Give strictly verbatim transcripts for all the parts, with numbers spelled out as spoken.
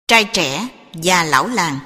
Trai trẻ và lão làng.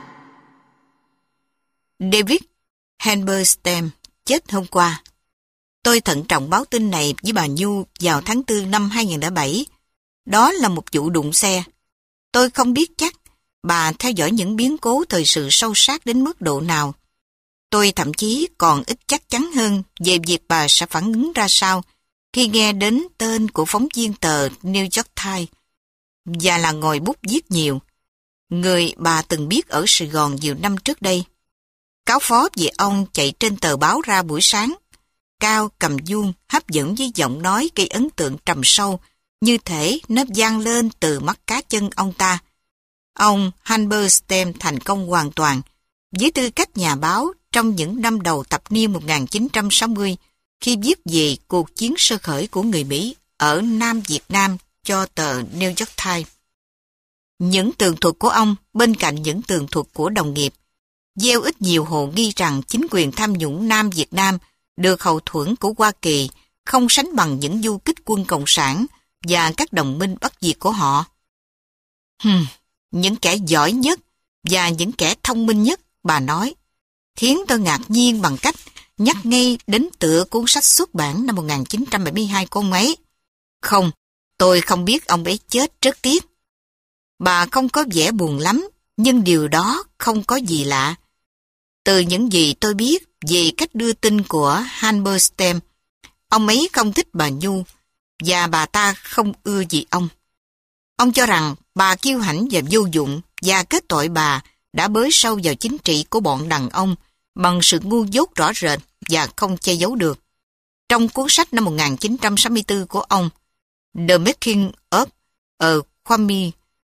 David Halberstam chết hôm qua. Tôi thận trọng báo tin này với bà Nhu vào tháng tư năm hai không không bảy. Đó là một vụ đụng xe. Tôi không biết chắc bà theo dõi những biến cố thời sự sâu sát đến mức độ nào. Tôi thậm chí còn ít chắc chắn hơn về việc bà sẽ phản ứng ra sao khi nghe đến tên của phóng viên tờ New York Times và là ngòi bút viết nhiều, người bà từng biết ở Sài Gòn nhiều năm trước đây. Cáo phó về ông chạy trên tờ báo ra buổi sáng, cao cầm vuông, hấp dẫn với giọng nói gây ấn tượng trầm sâu, như thể nó vang lên từ mắt cá chân ông ta. Ông Halberstam thành công hoàn toàn với tư cách nhà báo trong những năm đầu thập niên một nghìn chín trăm sáu mươi khi viết về cuộc chiến sơ khởi của người Mỹ ở Nam Việt Nam cho tờ New York Times. Những tường thuật của ông bên cạnh những tường thuật của đồng nghiệp gieo ít nhiều hồ nghi rằng chính quyền tham nhũng Nam Việt Nam được hậu thuẫn của Hoa Kỳ không sánh bằng những du kích quân Cộng sản và các đồng minh Bắc Việt của họ. Hừm, những kẻ giỏi nhất và những kẻ thông minh nhất, bà nói, khiến tôi ngạc nhiên bằng cách nhắc ngay đến tựa cuốn sách xuất bản năm một nghìn chín trăm bảy mươi hai của ông ấy. Không, tôi không biết ông ấy chết rất tiếc. Bà không có vẻ buồn lắm, nhưng điều đó không có gì lạ. Từ những gì tôi biết về cách đưa tin của Halberstam, ông ấy không thích bà Nhu và bà ta không ưa gì ông. Ông cho rằng bà kiêu hãnh và vô dụng và kết tội bà đã bới sâu vào chính trị của bọn đàn ông bằng sự ngu dốt rõ rệt và không che giấu được. Trong cuốn sách năm một nghìn chín trăm sáu mươi tư của ông, The Making of a Kwame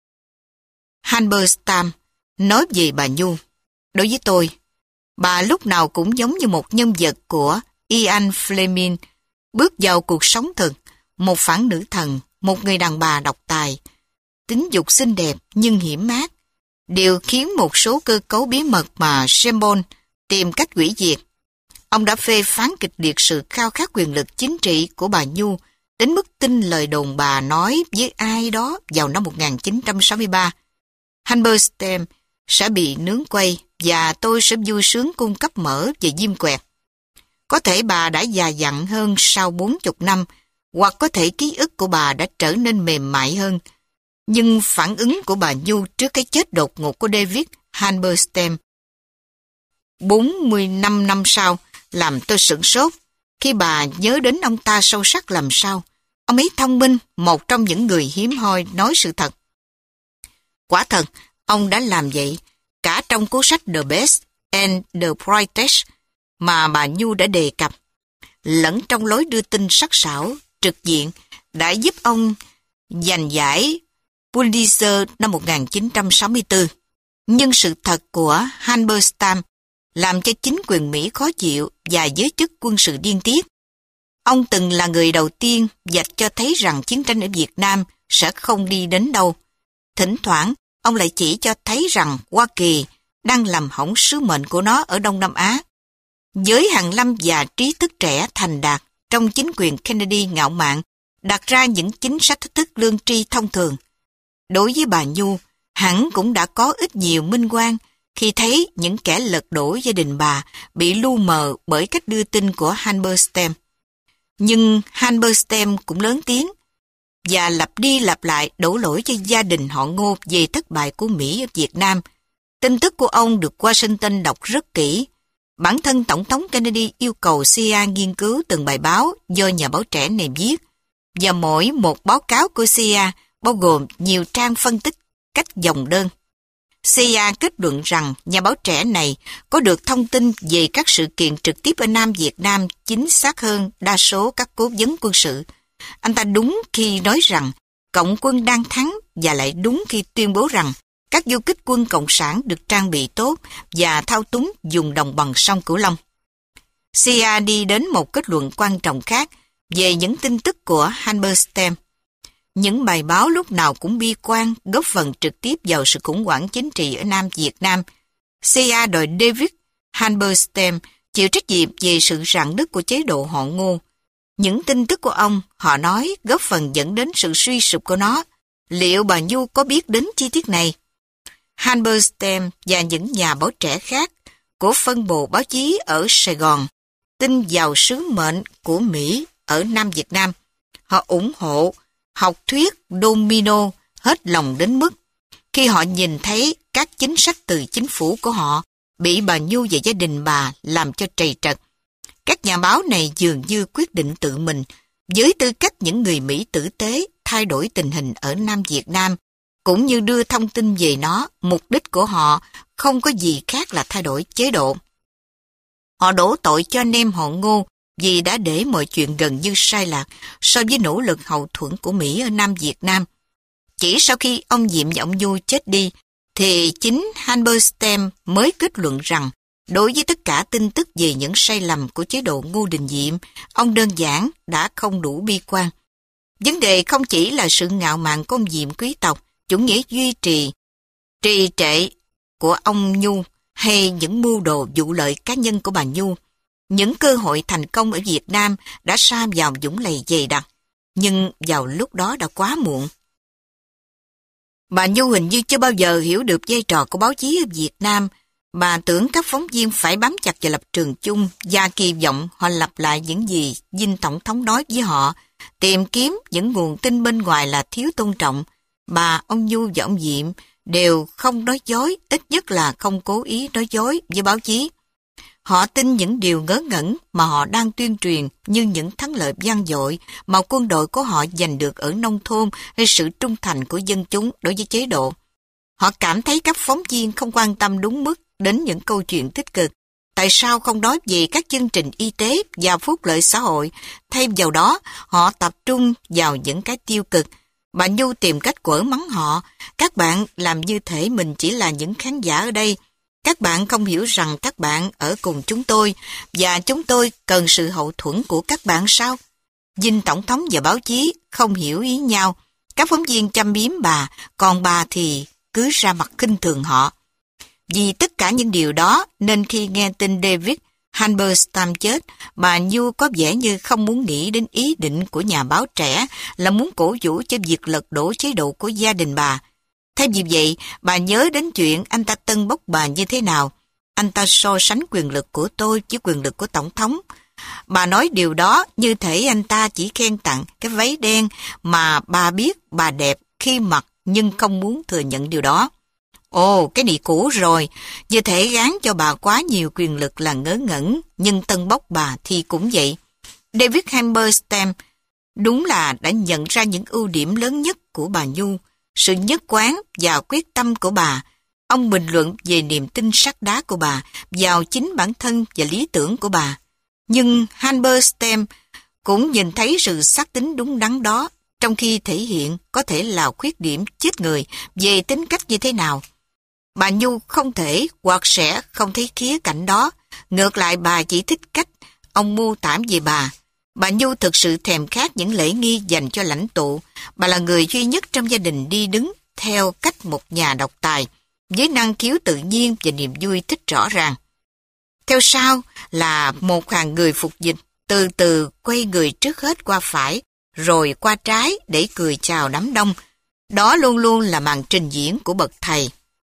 Halberstam nói về bà Nhu. Đối với tôi, bà lúc nào cũng giống như một nhân vật của Ian Fleming bước vào cuộc sống thực, một phản nữ thần, một người đàn bà độc tài, tính dục xinh đẹp nhưng hiểm ác, điều khiến một số cơ cấu bí mật mà Sembon tìm cách hủy diệt. Ông đã phê phán kịch liệt sự khao khát quyền lực chính trị của bà Nhu đến mức tin lời đồn bà nói với ai đó vào năm một nghìn chín trăm sáu mươi ba. Halberstam sẽ bị nướng quay và tôi sẽ vui sướng cung cấp mỡ về diêm quẹt. Có thể bà đã già dặn hơn sau bốn mươi năm, hoặc có thể ký ức của bà đã trở nên mềm mại hơn. Nhưng phản ứng của bà Nhu trước cái chết đột ngột của David Halberstam bốn mươi lăm năm sau làm tôi sửng sốt khi bà nhớ đến ông ta sâu sắc làm sao. Ông ấy thông minh, một trong những người hiếm hoi nói sự thật. Quả thật, ông đã làm vậy cả trong cuốn sách The Best and the Brightest mà bà Nhu đã đề cập, lẫn trong lối đưa tin sắc sảo, trực diện đã giúp ông giành giải Pulitzer năm một nghìn chín trăm sáu mươi tư. Nhưng sự thật của Halberstam làm cho chính quyền Mỹ khó chịu và giới chức quân sự điên tiết. Ông từng là người đầu tiên vạch cho thấy rằng chiến tranh ở Việt Nam sẽ không đi đến đâu. Thỉnh thoảng, ông lại chỉ cho thấy rằng Hoa Kỳ đang làm hỏng sứ mệnh của nó ở Đông Nam Á. Giới hàn lâm và trí thức trẻ thành đạt trong chính quyền Kennedy ngạo mạn đặt ra những chính sách thách thức lương tri thông thường. Đối với bà Nhu, hẳn cũng đã có ít nhiều minh oan khi thấy những kẻ lật đổ gia đình bà bị lu mờ bởi cách đưa tin của Halberstam. Nhưng Halberstam cũng lớn tiếng và lặp đi lặp lại đổ lỗi cho gia đình họ Ngô về thất bại của Mỹ ở Việt Nam. Tin tức của ông được Washington đọc rất kỹ. Bản thân Tổng thống Kennedy yêu cầu xê i a nghiên cứu từng bài báo do nhà báo trẻ này viết, và mỗi một báo cáo của xê i a bao gồm nhiều trang phân tích cách dòng đơn. xê i a kết luận rằng nhà báo trẻ này có được thông tin về các sự kiện trực tiếp ở Nam Việt Nam chính xác hơn đa số các cố vấn quân sự. Anh ta đúng khi nói rằng Cộng quân đang thắng và lại đúng khi tuyên bố rằng các du kích quân Cộng sản được trang bị tốt và thao túng vùng đồng bằng sông Cửu Long. xê i a đi đến một kết luận quan trọng khác về những tin tức của Halberstam. Những bài báo lúc nào cũng bi quan góp phần trực tiếp vào sự khủng hoảng chính trị ở Nam Việt Nam. xê i a đòi David Halberstam chịu trách nhiệm về sự rạn nứt của chế độ họ Ngô. Những tin tức của ông, họ nói, góp phần dẫn đến sự suy sụp của nó. Liệu bà Nhu có biết đến chi tiết này? Halberstam và những nhà báo trẻ khác của phân bộ báo chí ở Sài Gòn tin vào sứ mệnh của Mỹ ở Nam Việt Nam. Họ ủng hộ học thuyết domino hết lòng đến mức khi họ nhìn thấy các chính sách từ chính phủ của họ bị bà Nhu và gia đình bà làm cho trầy trật. Các nhà báo này dường như quyết định tự mình, với tư cách những người Mỹ tử tế, thay đổi tình hình ở Nam Việt Nam, cũng như đưa thông tin về nó. Mục đích của họ không có gì khác là thay đổi chế độ. Họ đổ tội cho anh em họ Ngô vì đã để mọi chuyện gần như sai lạc so với nỗ lực hậu thuẫn của Mỹ ở Nam Việt Nam. Chỉ sau khi ông Diệm và ông Nhu chết đi, thì chính Halberstam mới kết luận rằng đối với tất cả tin tức về những sai lầm của chế độ Ngô Đình Diệm, ông đơn giản đã không đủ bi quan. Vấn đề không chỉ là sự ngạo mạn của ông Diệm quý tộc, chủ nghĩa duy trì, trì trệ của ông Nhu, hay những mưu đồ vụ lợi cá nhân của bà Nhu. Những cơ hội thành công ở Việt Nam đã sa vào vũng lầy dày đặc, nhưng vào lúc đó đã quá muộn. Bà Nhu hình như chưa bao giờ hiểu được vai trò của báo chí ở Việt Nam. Bà tưởng các phóng viên phải bám chặt vào lập trường chung và kỳ vọng họ lặp lại những gì dinh tổng thống nói với họ. Tìm kiếm những nguồn tin bên ngoài là thiếu tôn trọng. Bà, ông Nhu và ông Diệm đều không nói dối, ít nhất là không cố ý nói dối với báo chí. Họ tin những điều ngớ ngẩn mà họ đang tuyên truyền, như những thắng lợi vang dội mà quân đội của họ giành được ở nông thôn hay sự trung thành của dân chúng đối với chế độ. Họ cảm thấy các phóng viên không quan tâm đúng mức đến những câu chuyện tích cực. Tại sao không nói về các chương trình y tế và phúc lợi xã hội? Thay vào đó, họ tập trung vào những cái tiêu cực. Bà Nhu tìm cách quở mắng họ. Các bạn làm như thể mình chỉ là những khán giả ở đây. Các bạn không hiểu rằng các bạn ở cùng chúng tôi và chúng tôi cần sự hậu thuẫn của các bạn sao? Dinh tổng thống và báo chí không hiểu ý nhau. Các phóng viên châm biếm bà, còn bà thì cứ ra mặt khinh thường họ. Vì tất cả những điều đó nên khi nghe tin David Halberstam chết, bà Nhu có vẻ như không muốn nghĩ đến ý định của nhà báo trẻ là muốn cổ vũ cho việc lật đổ chế độ của gia đình bà. Thay vì vậy, bà nhớ đến chuyện anh ta tân bốc bà như thế nào. Anh ta so sánh quyền lực của tôi với quyền lực của tổng thống. Bà nói điều đó như thể anh ta chỉ khen tặng cái váy đen mà bà biết bà đẹp khi mặc nhưng không muốn thừa nhận điều đó. Ồ, cái này cũ rồi, như thể gán cho bà quá nhiều quyền lực là ngớ ngẩn, nhưng tân bốc bà thì cũng vậy. David Halberstam đúng là đã nhận ra những ưu điểm lớn nhất của bà Nhu, sự nhất quán và quyết tâm của bà. Ông bình luận về niềm tin sắt đá của bà vào chính bản thân và lý tưởng của bà. Nhưng Halberstam cũng nhìn thấy sự xác tính đúng đắn đó, trong khi thể hiện có thể là khuyết điểm chết người về tính cách như thế nào. Bà Nhu không thể hoặc sẽ không thấy khía cạnh đó. Ngược lại, bà chỉ thích cách ông mô tả về bà. Bà Nhu thực sự thèm khát những lễ nghi dành cho lãnh tụ. Bà là người duy nhất trong gia đình đi đứng theo cách một nhà độc tài, với năng khiếu tự nhiên và niềm vui thích rõ ràng. Theo sau là một hàng người phục dịch, từ từ quay người trước hết qua phải, rồi qua trái để cười chào đám đông. Đó luôn luôn là màn trình diễn của bậc thầy.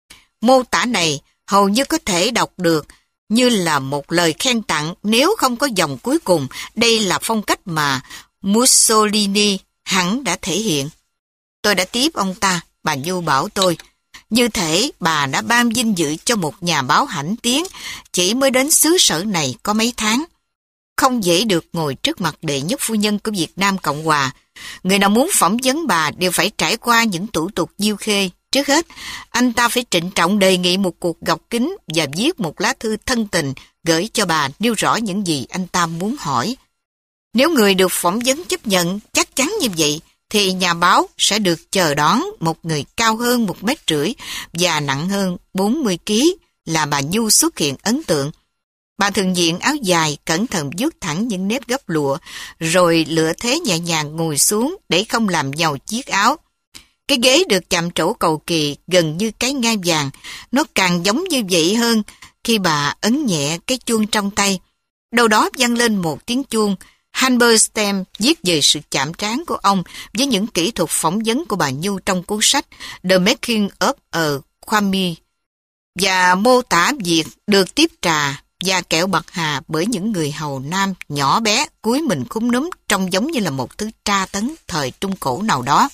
Mô tả này hầu như có thể đọc được như là một lời khen tặng nếu không có dòng cuối cùng. Đây là phong cách mà Mussolini hẳn đã thể hiện. Tôi đã tiếp ông ta, bà Nhu bảo tôi. Như thể bà đã ban vinh dự cho một nhà báo hãnh tiếng chỉ mới đến xứ sở này có mấy tháng. Không dễ được ngồi trước mặt đệ nhất phu nhân của Việt Nam Cộng Hòa. Người nào muốn phỏng vấn bà đều phải trải qua những thủ tục diêu khê. Trước hết, anh ta phải trịnh trọng đề nghị một cuộc gặp kính và viết một lá thư thân tình gửi cho bà nêu rõ những gì anh ta muốn hỏi. Nếu người được phỏng vấn chấp nhận chắc chắn như vậy, thì nhà báo sẽ được chờ đón một người cao hơn một mét rưỡi và nặng hơn bốn mươi ki lô gam là bà Nhu xuất hiện ấn tượng. Bà thường diện áo dài, cẩn thận vuốt thẳng những nếp gấp lụa, rồi lựa thế nhẹ nhàng ngồi xuống để không làm nhàu chiếc áo. Cái ghế được chạm trổ cầu kỳ gần như cái ngai vàng, nó càng giống như vậy hơn khi bà ấn nhẹ cái chuông trong tay. Đâu đó vang lên một tiếng chuông. Halberstam viết về sự chạm trán của ông với những kỹ thuật phỏng vấn của bà Nhu trong cuốn sách The Making of a khoa mi và mô tả việc được tiếp trà và kẹo bạc hà bởi những người hầu nam nhỏ bé cúi mình khúm núm trông giống như là một thứ tra tấn thời Trung Cổ nào đó.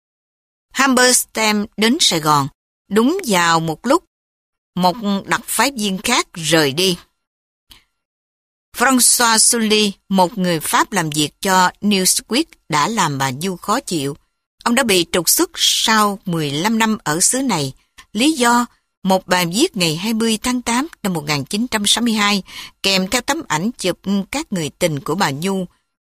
Halberstam đến Sài Gòn đúng vào một lúc một đặc phái viên khác rời đi. François Sully, một người Pháp làm việc cho Newsweek, đã làm bà Nhu khó chịu. Ông đã bị trục xuất sau mười lăm năm ở xứ này. Lý do, một bài viết ngày hai mươi tháng tám năm một nghìn chín trăm sáu mươi hai kèm theo tấm ảnh chụp các người tình của bà Nhu.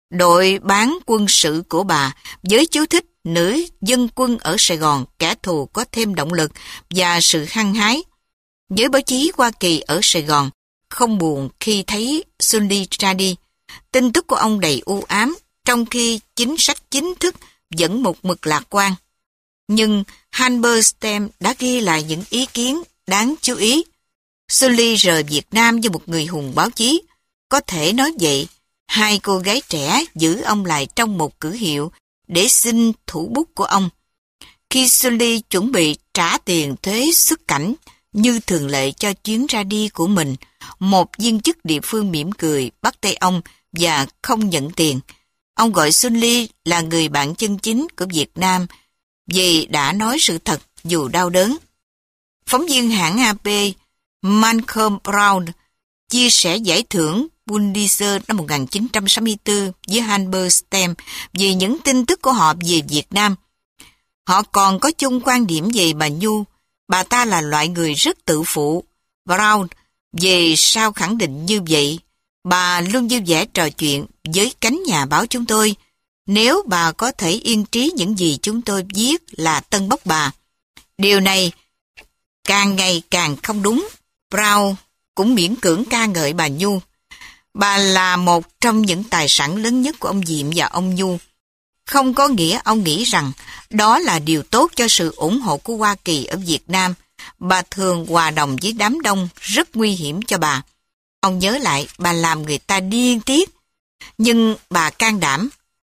Đội bán quân sự của bà với chú thích nữ dân quân ở Sài Gòn, kẻ thù có thêm động lực và sự hăng hái. Giới báo chí Hoa Kỳ ở Sài Gòn không buồn khi thấy Sully ra đi. Tin tức của ông đầy u ám, trong khi chính sách chính thức vẫn một mực lạc quan. Nhưng Halberstam đã ghi lại những ý kiến đáng chú ý. Sully rời Việt Nam như một người hùng báo chí. Có thể nói vậy, hai cô gái trẻ giữ ông lại trong một cử hiệu để xin thủ bút của ông. Khi Sully chuẩn bị trả tiền thuế xuất cảnh như thường lệ cho chuyến ra đi của mình, một viên chức địa phương mỉm cười bắt tay ông và không nhận tiền. Ông gọi Sully là người bạn chân chính của Việt Nam vì đã nói sự thật dù đau đớn. Phóng viên hãng a pê Malcolm Brown chia sẻ giải thưởng Pulitzer năm một nghìn chín trăm sáu mươi tư với Halberstam vì những tin tức của họ về Việt Nam. Họ còn có chung quan điểm về bà Nhu. Bà ta là loại người rất tự phụ. Brown về sau khẳng định như vậy. Bà luôn vui vẻ trò chuyện với cánh nhà báo chúng tôi. Nếu bà có thể yên trí những gì chúng tôi viết là tân bốc bà. Điều này càng ngày càng không đúng. Brown cũng miễn cưỡng ca ngợi bà Nhu. Bà là một trong những tài sản lớn nhất của ông Diệm và ông Nhu. Không có nghĩa ông nghĩ rằng đó là điều tốt cho sự ủng hộ của Hoa Kỳ ở Việt Nam. Bà thường hòa đồng với đám đông, rất nguy hiểm cho bà. Ông nhớ lại, bà làm người ta điên tiết. Nhưng bà can đảm.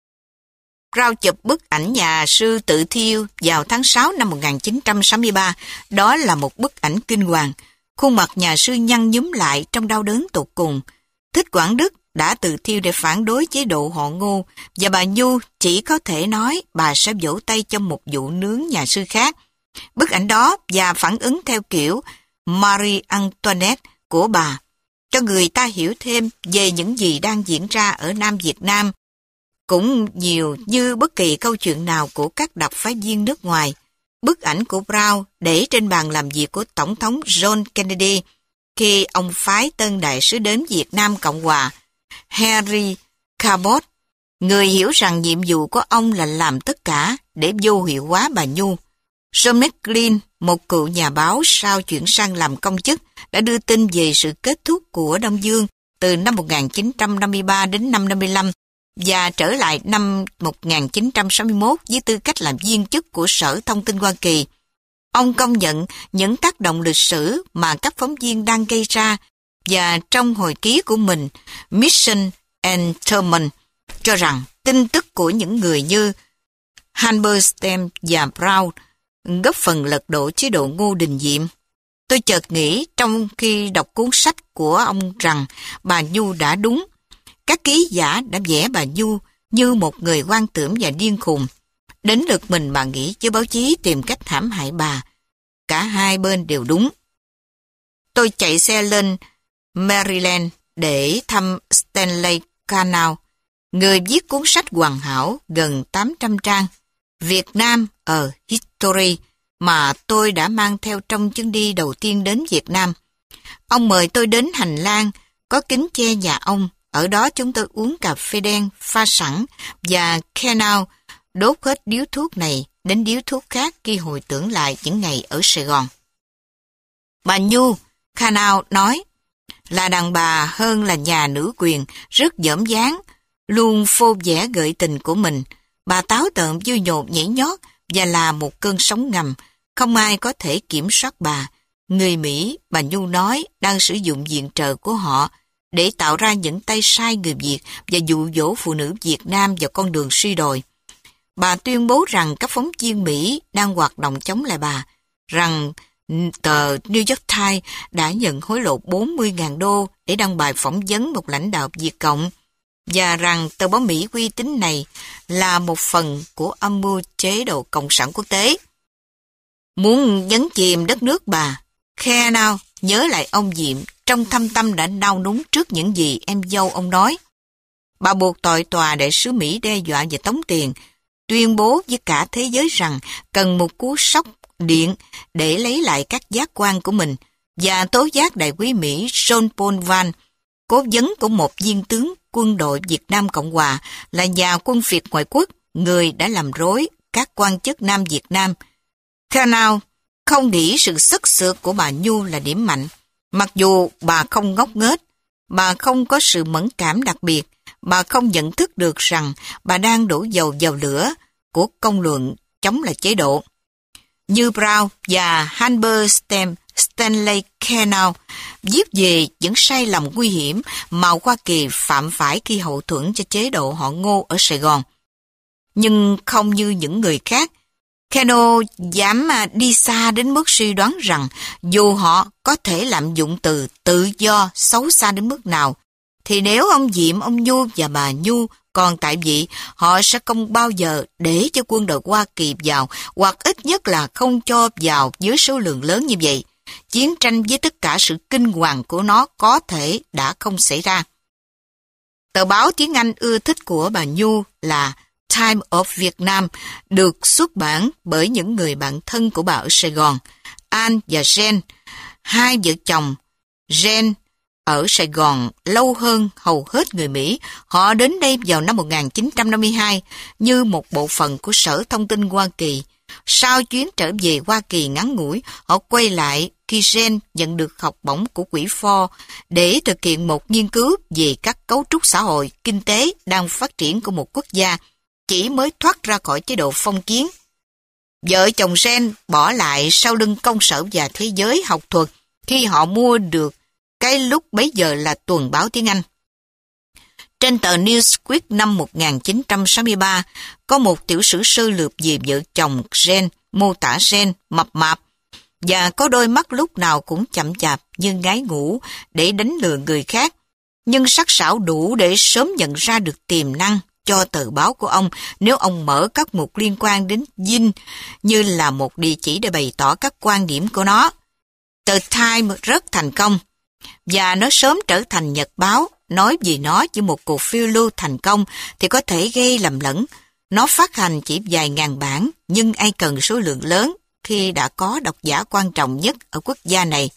Rao chụp bức ảnh nhà sư tự thiêu vào tháng sáu năm một nghìn chín trăm sáu mươi ba. Đó là một bức ảnh kinh hoàng. Khuôn mặt nhà sư nhăn nhúm lại trong đau đớn tột cùng. Thích Quảng Đức đã tự thiêu để phản đối chế độ họ Ngô, và bà Nhu chỉ có thể nói bà sẽ vỗ tay cho một vụ nướng nhà sư khác. Bức ảnh đó và phản ứng theo kiểu Marie Antoinette của bà, cho người ta hiểu thêm về những gì đang diễn ra ở Nam Việt Nam, cũng nhiều như bất kỳ câu chuyện nào của các đặc phái viên nước ngoài. Bức ảnh của Brown để trên bàn làm việc của Tổng thống John Kennedy khi ông phái tân đại sứ đến Việt Nam Cộng Hòa, Henry Cabot, người hiểu rằng nhiệm vụ của ông là làm tất cả để vô hiệu hóa bà Nhu. John McLean, một cựu nhà báo sau chuyển sang làm công chức, đã đưa tin về sự kết thúc của Đông Dương từ năm một nghìn chín trăm năm mươi ba đến năm năm mươi lăm và trở lại năm một nghìn chín trăm sáu mươi mốt với tư cách làm viên chức của Sở Thông tin Hoa Kỳ. Ông công nhận những tác động lịch sử mà các phóng viên đang gây ra, và trong hồi ký của mình, Mission and Terman cho rằng tin tức của những người như Halberstam và Brown góp phần lật đổ chế độ Ngô Đình Diệm. Tôi chợt nghĩ trong khi đọc cuốn sách của ông rằng bà Nhu đã đúng. Các ký giả đã vẽ bà Nhu như một người hoang tưởng và điên khùng. Đến lượt mình bà nghĩ chứ báo chí tìm cách hãm hại bà. Cả hai bên đều đúng. Tôi chạy xe lên Maryland để thăm Stanley Canal, người viết cuốn sách hoàn hảo gần tám trăm trang Việt Nam ở History mà tôi đã mang theo trong chuyến đi đầu tiên đến Việt Nam. Ông mời tôi đến hành lang có kính che nhà ông. Ở đó chúng tôi uống cà phê đen pha sẵn và Canal đốt hết điếu thuốc này đến điếu thuốc khác khi hồi tưởng lại những ngày ở Sài Gòn. Bà Nhu, Canal nói, là đàn bà hơn là nhà nữ quyền, rất dởm dáng, luôn phô vẽ gợi tình của mình. Bà táo tợn vui nhộn nhảy nhót và là một cơn sóng ngầm, không ai có thể kiểm soát bà. Người Mỹ, bà Nhu nói, đang sử dụng viện trợ của họ để tạo ra những tay sai người Việt và dụ dỗ phụ nữ Việt Nam vào con đường suy đồi. Bà tuyên bố rằng các phóng viên Mỹ đang hoạt động chống lại bà, rằng tờ New York Times đã nhận hối lộ bốn mươi nghìn đô để đăng bài phỏng vấn một lãnh đạo Việt Cộng, và rằng tờ báo Mỹ uy tín này là một phần của âm mưu chế độ Cộng sản quốc tế. Muốn nhấn chìm đất nước bà, khe nào nhớ lại ông Diệm trong thâm tâm đã nao núng trước những gì em dâu ông nói. Bà buộc tội tòa đại sứ Mỹ đe dọa và tống tiền, tuyên bố với cả thế giới rằng cần một cú sốc điện để lấy lại các giác quan của mình, và tố giác đại quý Mỹ John Paul Van, cố vấn của một viên tướng quân đội Việt Nam Cộng Hòa, là nhà quân Việt ngoại quốc, người đã làm rối các quan chức Nam Việt Nam. Canal không nghĩ sự sức sượt của bà Nhu là điểm mạnh, mặc dù bà không ngốc nghếch, bà không có sự mẫn cảm đặc biệt, bà không nhận thức được rằng bà đang đổ dầu vào lửa của công luận chống lại chế độ. Như Brown và Halberstam Stanley Canal viết về những sai lầm nguy hiểm mà Hoa Kỳ phạm phải khi hậu thuẫn cho chế độ họ Ngô ở Sài Gòn. Nhưng không như những người khác, Canal dám đi xa đến mức suy đoán rằng dù họ có thể lạm dụng từ tự do xấu xa đến mức nào, thì nếu ông Diệm, ông Nhu và bà Nhu còn tại vị, họ sẽ không bao giờ để cho quân đội Hoa Kỳ vào, hoặc ít nhất là không cho vào với số lượng lớn như vậy. Chiến tranh với tất cả sự kinh hoàng của nó có thể đã không xảy ra. Tờ báo tiếng Anh ưa thích của bà Nhu là Time of Vietnam được xuất bản bởi những người bạn thân của bà ở Sài Gòn, Ann và Jen. Hai vợ chồng Jen ở Sài Gòn lâu hơn hầu hết người Mỹ. Họ đến đây vào năm một nghìn chín trăm năm mươi hai như một bộ phận của Sở Thông tin Hoa Kỳ. Sau chuyến trở về Hoa Kỳ ngắn ngủi, họ quay lại khi Jen nhận được học bổng của quỹ Ford để thực hiện một nghiên cứu về các cấu trúc xã hội, kinh tế đang phát triển của một quốc gia chỉ mới thoát ra khỏi chế độ phong kiến. Vợ chồng Jen bỏ lại sau lưng công sở và thế giới học thuật khi họ mua được cái lúc bấy giờ là tuần báo tiếng Anh. Trên tờ Newsweek năm một nghìn chín trăm sáu mươi ba, có một tiểu sử sơ lược về vợ chồng Jen, mô tả Jen mập mạp, và có đôi mắt lúc nào cũng chậm chạp như ngái ngủ để đánh lừa người khác, nhưng sắc sảo đủ để sớm nhận ra được tiềm năng cho tờ báo của ông nếu ông mở các mục liên quan đến Dinh như là một địa chỉ để bày tỏ các quan điểm của nó. Tờ Time rất thành công, và nó sớm trở thành nhật báo. Nói về nó như một cuộc phiêu lưu thành công thì có thể gây lầm lẫn. Nó phát hành chỉ vài ngàn bản, nhưng ai cần số lượng lớn khi đã có độc giả quan trọng nhất ở quốc gia này.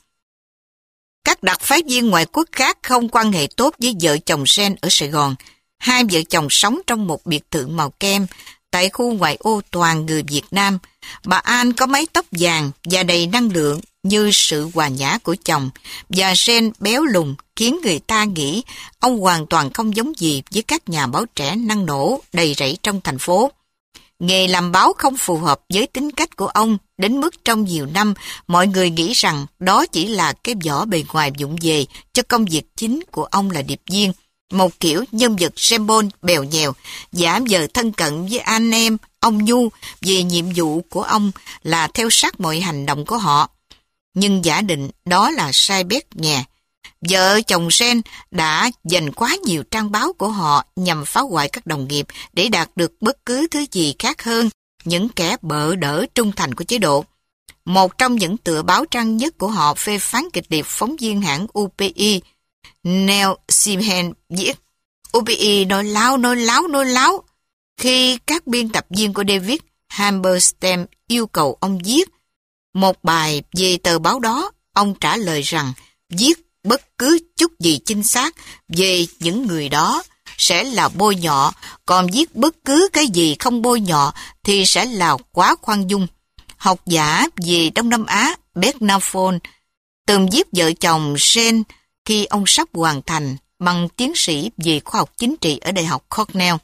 Các đặc phái viên ngoại quốc khác không quan hệ tốt với vợ chồng Jen ở Sài Gòn. Hai vợ chồng sống trong một biệt thự màu kem tại khu ngoại ô toàn người Việt Nam. Bà An có mái tóc vàng và đầy năng lượng như sự hòa nhã của chồng, và Jen béo lùn khiến người ta nghĩ ông hoàn toàn không giống gì với các nhà báo trẻ năng nổ đầy rẫy trong thành phố. Nghề làm báo không phù hợp với tính cách của ông đến mức trong nhiều năm mọi người nghĩ rằng đó chỉ là cái vỏ bề ngoài vụng về cho công việc chính của ông là điệp viên, một kiểu nhân vật Rembon bèo nhèo, giả vờ thân cận với anh em ông Nhu vì nhiệm vụ của ông là theo sát mọi hành động của họ. Nhưng giả định đó là sai bét nhè. Vợ chồng Jen đã dành quá nhiều trang báo của họ nhằm phá hoại các đồng nghiệp để đạt được bất cứ thứ gì khác hơn những kẻ bợ đỡ trung thành của chế độ. Một trong những tựa báo trang nhất của họ phê phán kịch liệt phóng viên hãng u pê i, Neil Simhan viết: u pê i nói láo, nói láo, nói láo. Khi các biên tập viên của David Halberstam yêu cầu ông viết một bài về tờ báo đó, ông trả lời rằng viết bất cứ chút gì chính xác về những người đó sẽ là bôi nhọ, còn viết bất cứ cái gì không bôi nhọ thì sẽ là quá khoan dung. Học giả về Đông Nam Á Bernafon từng viết vợ chồng Jen khi ông sắp hoàn thành bằng tiến sĩ về khoa học chính trị ở Đại học Cornell.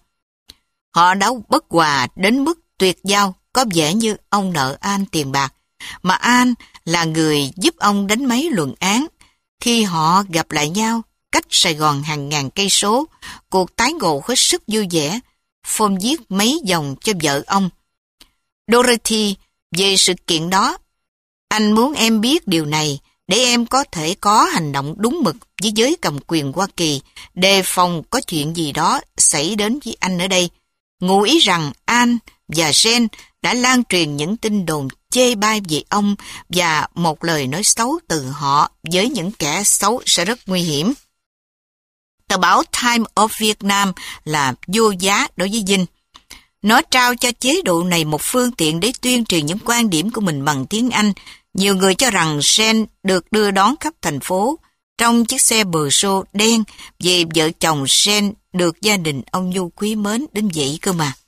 Họ đã bất hòa đến mức tuyệt giao, có vẻ như ông nợ An tiền bạc, mà An là người giúp ông đánh máy luận án. Khi họ gặp lại nhau, cách Sài Gòn hàng ngàn cây số, cuộc tái ngộ hết sức vui vẻ. Phong viết mấy dòng cho vợ ông Dorothy về sự kiện đó. Anh muốn em biết điều này để em có thể có hành động đúng mực với giới cầm quyền Hoa Kỳ, đề phòng có chuyện gì đó xảy đến với anh ở đây. Ngụ ý rằng An và Jen đã lan truyền những tin đồn chê bai về ông và một lời nói xấu từ họ với những kẻ xấu sẽ rất nguy hiểm. Tờ báo Time of Vietnam là vô giá đối với Dinh. Nó trao cho chế độ này một phương tiện để tuyên truyền những quan điểm của mình bằng tiếng Anh. Nhiều người cho rằng Jen được đưa đón khắp thành phố trong chiếc xe Peugeot đen vì vợ chồng Jen được gia đình ông Nhu quý mến đến vậy cơ mà.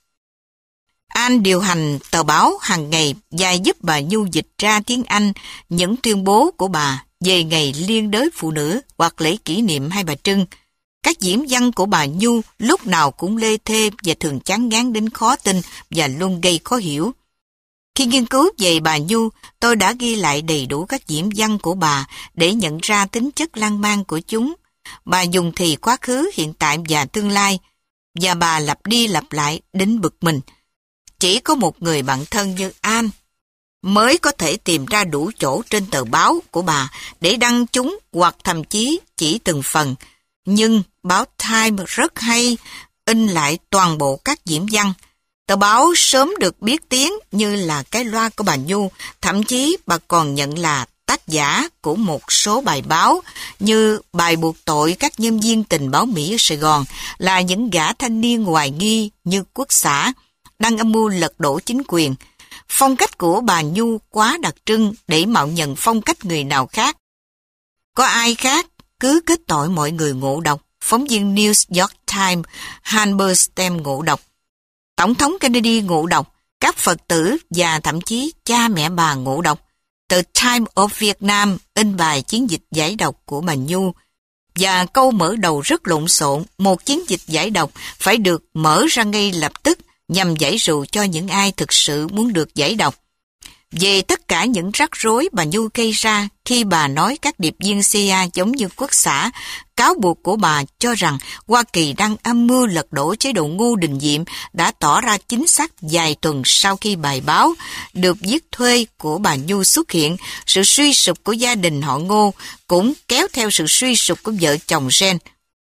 Anh điều hành tờ báo hàng ngày và giúp bà Nhu dịch ra tiếng Anh những tuyên bố của bà về ngày liên đới phụ nữ hoặc lễ kỷ niệm Hai Bà Trưng. Các diễn văn của bà Nhu lúc nào cũng lê thê và thường chán ngán đến khó tin và luôn gây khó hiểu. Khi nghiên cứu về bà Nhu, tôi đã ghi lại đầy đủ các diễn văn của bà để nhận ra tính chất lan man của chúng. Bà dùng thì quá khứ, hiện tại và tương lai, và bà lặp đi lặp lại đến bực mình. Chỉ có một người bạn thân như An mới có thể tìm ra đủ chỗ trên tờ báo của bà để đăng chúng hoặc thậm chí chỉ từng phần. Nhưng báo Time rất hay in lại toàn bộ các diễn văn. Tờ báo sớm được biết tiếng như là cái loa của bà Nhu, thậm chí bà còn nhận là tác giả của một số bài báo như bài buộc tội các nhân viên tình báo Mỹ ở Sài Gòn là những gã thanh niên hoài nghi như Quốc xã, đang âm mưu lật đổ chính quyền. Phong cách của bà Nhu quá đặc trưng để mạo nhận phong cách người nào khác. Có ai khác cứ kết tội mọi người ngộ độc, phóng viên New York Times, Halberstam ngộ độc, Tổng thống Kennedy ngộ độc, các Phật tử và thậm chí cha mẹ bà ngộ độc. Tờ Time of Vietnam in bài chiến dịch giải độc của bà Nhu và câu mở đầu rất lộn xộn, một chiến dịch giải độc phải được mở ra ngay lập tức nhằm giải rượu cho những ai thực sự muốn được giải độc. Về tất cả những rắc rối bà Nhu gây ra khi bà nói các điệp viên xê i a giống như Quốc xã, cáo buộc của bà cho rằng Hoa Kỳ đang âm mưu lật đổ chế độ Ngô Đình Diệm đã tỏ ra chính xác vài tuần sau khi bài báo được viết thuê của bà Nhu xuất hiện. Sự suy sụp của gia đình họ Ngô cũng kéo theo sự suy sụp của vợ chồng Jen.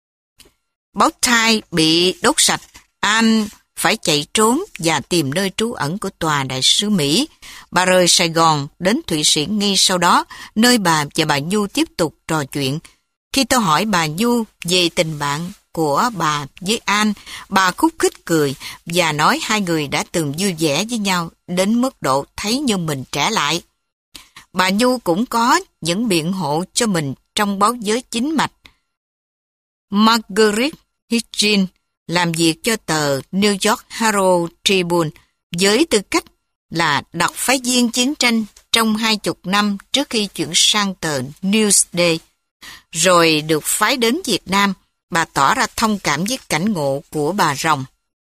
Báo Time bị đốt sạch, An phải chạy trốn và tìm nơi trú ẩn của tòa đại sứ Mỹ. Bà rời Sài Gòn đến Thụy Sĩ ngay sau đó, nơi bà và bà Nhu tiếp tục trò chuyện. Khi tôi hỏi bà Nhu về tình bạn của bà với An, bà khúc khích cười và nói hai người đã từng vui vẻ với nhau đến mức độ thấy như mình trẻ lại. Bà Nhu cũng có những biện hộ cho mình trong báo giới chính mạch. Marguerite Hitchens làm việc cho tờ New York Herald Tribune với tư cách là đặc phái viên chiến tranh trong hai chục năm trước khi chuyển sang tờ Newsday. Rồi được phái đến Việt Nam, bà tỏ ra thông cảm với cảnh ngộ của bà Rồng.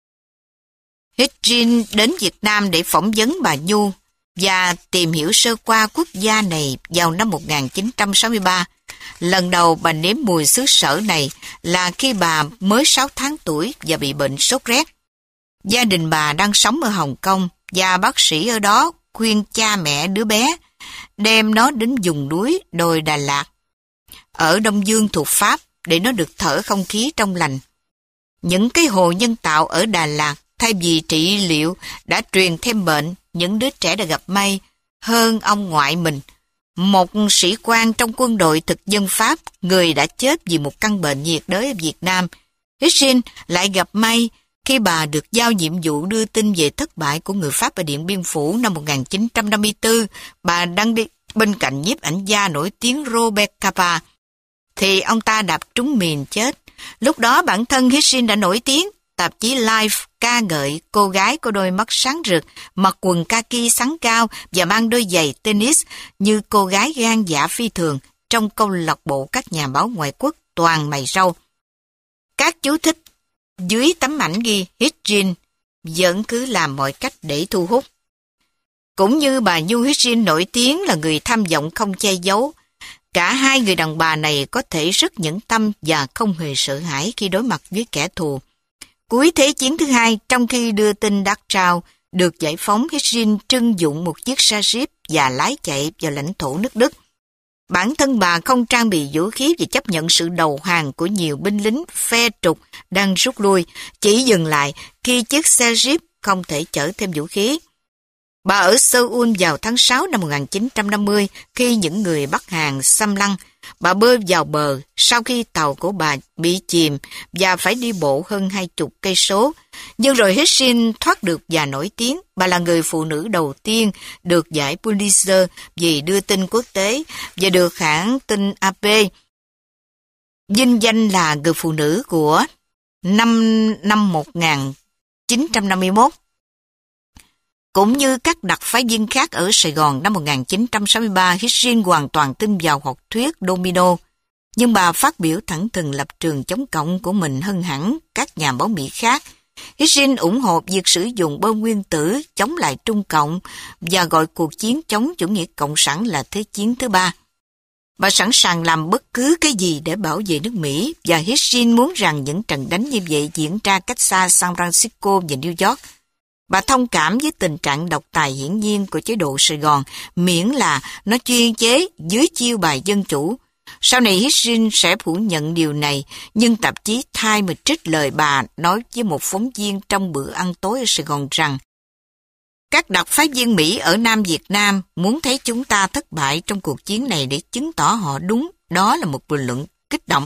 Hitchens đến Việt Nam để phỏng vấn bà Nhu và tìm hiểu sơ qua quốc gia này vào năm một nghìn chín trăm sáu mươi ba. Lần đầu bà nếm mùi xứ sở này là khi bà mới sáu tháng tuổi và bị bệnh sốt rét. Gia đình bà đang sống ở Hồng Kông và bác sĩ ở đó khuyên cha mẹ đứa bé đem nó đến vùng núi đồi Đà Lạt ở Đông Dương thuộc Pháp để nó được thở không khí trong lành. Những cái hồ nhân tạo ở Đà Lạt thay vì trị liệu đã truyền thêm bệnh, những đứa trẻ đã gặp may hơn ông ngoại mình. Một sĩ quan trong quân đội thực dân Pháp, người đã chết vì một căn bệnh nhiệt đới ở Việt Nam. Hitchens lại gặp may khi bà được giao nhiệm vụ đưa tin về thất bại của người Pháp ở Điện Biên Phủ năm một nghìn chín trăm năm mươi tư. Bà đang đi bên cạnh nhiếp ảnh gia nổi tiếng Robert Capa, thì ông ta đạp trúng mìn chết. Lúc đó bản thân Hitchens đã nổi tiếng. Tạp chí Life ca ngợi cô gái có đôi mắt sáng rực, mặc quần kaki xắn cao và mang đôi giày tennis như cô gái gan dạ phi thường trong câu lạc bộ các nhà báo ngoại quốc toàn mày râu. Các chú thích dưới tấm ảnh ghi Hitchens vẫn cứ làm mọi cách để thu hút. Cũng như bà Nhu, Hitchens nổi tiếng là người tham vọng không che giấu. Cả hai người đàn bà này có thể rất nhẫn tâm và không hề sợ hãi khi đối mặt với kẻ thù. Cuối Thế chiến thứ hai, trong khi đưa tin Dachau được giải phóng, Hitchens trưng dụng một chiếc xa jeep và lái chạy vào lãnh thổ nước Đức. Bản thân bà không trang bị vũ khí và chấp nhận sự đầu hàng của nhiều binh lính phe trục đang rút lui, chỉ dừng lại khi chiếc xe Jeep không thể chở thêm vũ khí. Bà ở Seoul vào tháng sáu năm một nghìn chín trăm năm mươi khi những người Bắc Hàn xâm lăng. Bà bơi vào bờ sau khi tàu của bà bị chìm và phải đi bộ hơn hai chục cây số. Nhưng rồi Hye-jin thoát được và nổi tiếng. Bà là người phụ nữ đầu tiên được giải Pulitzer vì đưa tin quốc tế và được hãng tin a pê vinh danh là người phụ nữ của năm năm một nghìn chín trăm năm mươi mốt. Cũng như các đặc phái viên khác ở Sài Gòn năm một nghìn chín trăm sáu mươi ba, Hye-jin hoàn toàn tin vào học thuyết domino, nhưng bà phát biểu thẳng thừng lập trường chống cộng của mình hơn hẳn các nhà báo Mỹ khác. Hye-jin ủng hộ việc sử dụng bom nguyên tử chống lại Trung Cộng và gọi cuộc chiến chống chủ nghĩa cộng sản là Thế chiến thứ ba. Bà sẵn sàng làm bất cứ cái gì để bảo vệ nước Mỹ, và Hye-jin muốn rằng những trận đánh như vậy diễn ra cách xa San Francisco và New York. Bà thông cảm với tình trạng độc tài hiển nhiên của chế độ Sài Gòn, miễn là nó chuyên chế dưới chiêu bài dân chủ. Sau này Hye-jin sẽ phủ nhận điều này, nhưng tạp chí Time trích lời bà nói với một phóng viên trong bữa ăn tối ở Sài Gòn rằng các đặc phái viên Mỹ ở Nam Việt Nam muốn thấy chúng ta thất bại trong cuộc chiến này để chứng tỏ họ đúng. Đó là một bình luận kích động.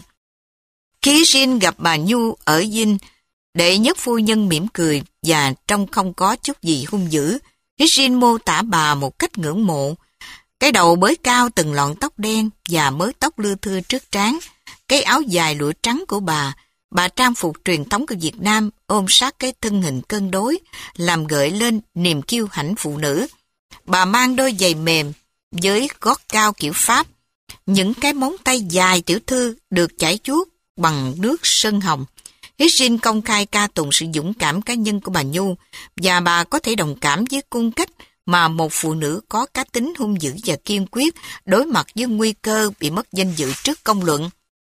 Khi Hye-jin gặp bà Nhu ở Vinh, đệ nhất phu nhân mỉm cười và trông không có chút gì hung dữ. Hye-jin mô tả bà một cách ngưỡng mộ. Cái đầu bới cao từng lọn tóc đen và mớ tóc lưa thưa trước trán. Cái áo dài lụa trắng của bà, bà trang phục truyền thống của Việt Nam ôm sát cái thân hình cân đối, làm gợi lên niềm kiêu hãnh phụ nữ. Bà mang đôi giày mềm với gót cao kiểu Pháp. Những cái móng tay dài tiểu thư được chải chuốt bằng nước sơn hồng. Hye-jin công khai ca tụng sự dũng cảm cá nhân của bà Nhu, và bà có thể đồng cảm với cung cách mà một phụ nữ có cá tính hung dữ và kiên quyết đối mặt với nguy cơ bị mất danh dự trước công luận.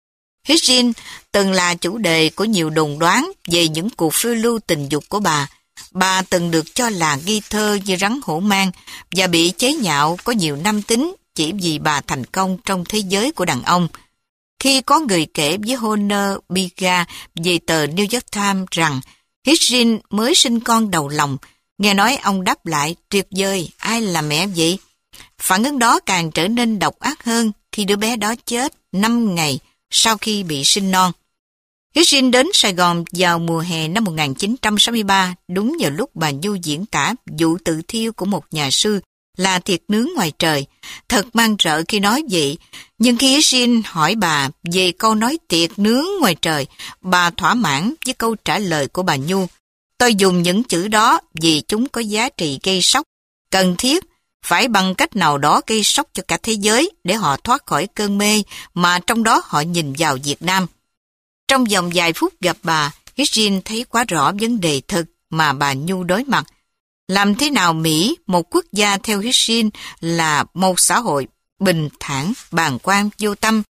Hye-jin từng là chủ đề của nhiều đồn đoán về những cuộc phiêu lưu tình dục của bà. Bà từng được cho là nghi thơ như rắn hổ mang và bị chế nhạo có nhiều nam tính chỉ vì bà thành công trong thế giới của đàn ông. Khi có người kể với Honor Biga về tờ New York Times rằng Hye-jin mới sinh con đầu lòng, nghe nói ông đáp lại tuyệt vời, ai là mẹ vậy? Phản ứng đó càng trở nên độc ác hơn khi đứa bé đó chết năm ngày sau khi bị sinh non. Hye-jin đến Sài Gòn vào mùa hè năm một nghìn chín trăm sáu mươi ba, đúng vào lúc bà Nhu diễn tả vụ tự thiêu của một nhà sư là thịt nướng ngoài trời. Thật mang rợ khi nói vậy, nhưng khi Hye-jin hỏi bà về câu nói tiệc nướng ngoài trời, bà thỏa mãn với câu trả lời của bà Nhu. Tôi dùng những chữ đó vì chúng có giá trị gây sốc, cần thiết, phải bằng cách nào đó gây sốc cho cả thế giới để họ thoát khỏi cơn mê mà trong đó họ nhìn vào Việt Nam. Trong vòng vài phút gặp bà, Hye-jin thấy quá rõ vấn đề thực mà bà Nhu đối mặt. Làm thế nào Mỹ, một quốc gia theo Hye-jin là một xã hội bình thản, bàng quan, vô tâm?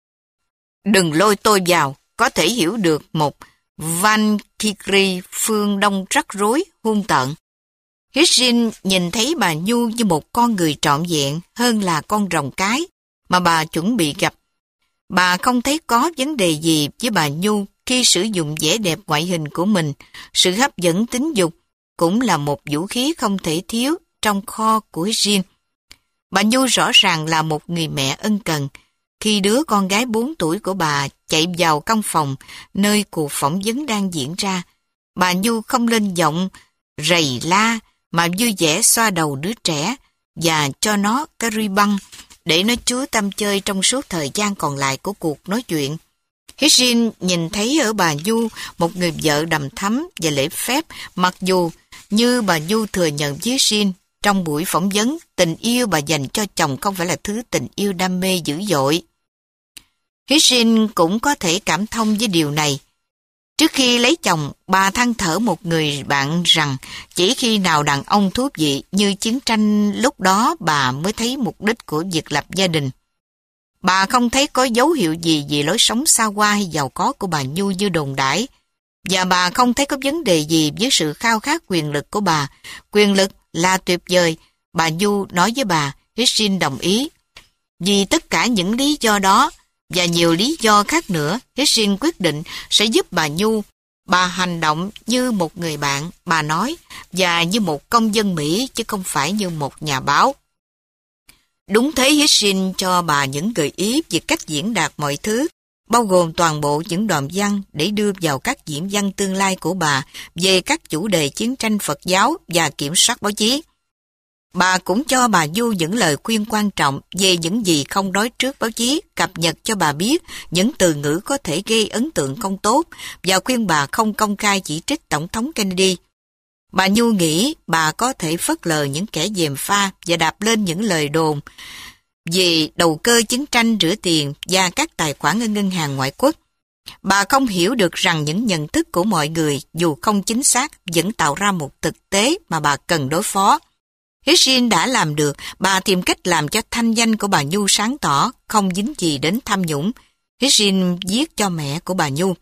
Đừng lôi tôi vào, có thể hiểu được một Van Kikri phương Đông rắc rối, hung tợn. Hye-jin nhìn thấy bà Nhu như một con người trọn vẹn hơn là con rồng cái mà bà chuẩn bị gặp. Bà không thấy có vấn đề gì với bà Nhu khi sử dụng vẻ đẹp ngoại hình của mình. Sự hấp dẫn tính dục cũng là một vũ khí không thể thiếu trong kho của Hye-jin. Bà Nhu rõ ràng là một người mẹ ân cần. Khi đứa con gái bốn tuổi của bà chạy vào căn phòng nơi cuộc phỏng vấn đang diễn ra, bà Nhu không lên giọng rầy la mà vui vẻ xoa đầu đứa trẻ và cho nó cái ruy băng để nó chúa tâm chơi trong suốt thời gian còn lại của cuộc nói chuyện. Hye-jin nhìn thấy ở bà Nhu một người vợ đằm thắm và lễ phép, mặc dù như bà Nhu thừa nhận với Hye-jin trong buổi phỏng vấn, tình yêu bà dành cho chồng không phải là thứ tình yêu đam mê dữ dội. Hye-jin cũng có thể cảm thông với điều này. Trước khi lấy chồng, bà than thở một người bạn rằng chỉ khi nào đàn ông thú vị như chiến tranh lúc đó bà mới thấy mục đích của việc lập gia đình. Bà không thấy có dấu hiệu gì về lối sống xa hoa hay giàu có của bà Nhu như đồn đãi, và bà không thấy có vấn đề gì với sự khao khát quyền lực của bà. Quyền lực là tuyệt vời, Bà Nhu nói với bà, Hitchens đồng ý. Vì tất cả những lý do đó và nhiều lý do khác nữa, Hitchens quyết định sẽ giúp bà Nhu. Bà hành động như một người bạn, bà nói, và như một công dân Mỹ chứ không phải như một nhà báo. Đúng thế, Hitchens cho bà những gợi ý về cách diễn đạt mọi thứ, bao gồm toàn bộ những đoạn văn để đưa vào các diễn văn tương lai của bà về các chủ đề chiến tranh Phật giáo và kiểm soát báo chí. Bà cũng cho bà Nhu những lời khuyên quan trọng về những gì không nói trước báo chí, cập nhật cho bà biết những từ ngữ có thể gây ấn tượng không tốt và khuyên bà không công khai chỉ trích Tổng thống Kennedy. Bà Nhu nghĩ bà có thể phớt lờ những kẻ gièm pha và đạp lên những lời đồn về đầu cơ chiến tranh rửa tiền và các tài khoản ở ngân hàng ngoại quốc. Bà không hiểu được rằng những nhận thức của mọi người, dù không chính xác, vẫn tạo ra một thực tế mà bà cần đối phó. Hitchens đã làm được. Bà tìm cách làm cho thanh danh của bà Nhu sáng tỏ, không dính gì đến tham nhũng. Hitchens viết cho mẹ của bà Nhu.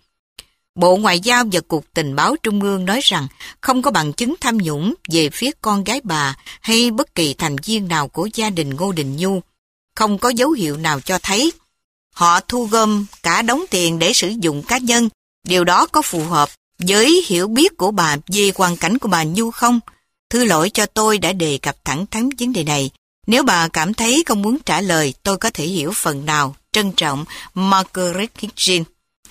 Bộ Ngoại giao và Cục Tình báo Trung ương nói rằng không có bằng chứng tham nhũng về phía con gái bà hay bất kỳ thành viên nào của gia đình Ngô Đình Nhu. Không có dấu hiệu nào cho thấy họ thu gom cả đống tiền để sử dụng cá nhân. Điều đó có phù hợp với hiểu biết của bà về hoàn cảnh của bà Nhu không? Thứ lỗi cho tôi đã đề cập thẳng thắn vấn đề này. Nếu bà cảm thấy không muốn trả lời, tôi có thể hiểu phần nào. Trân trọng, Margaret Hitchens.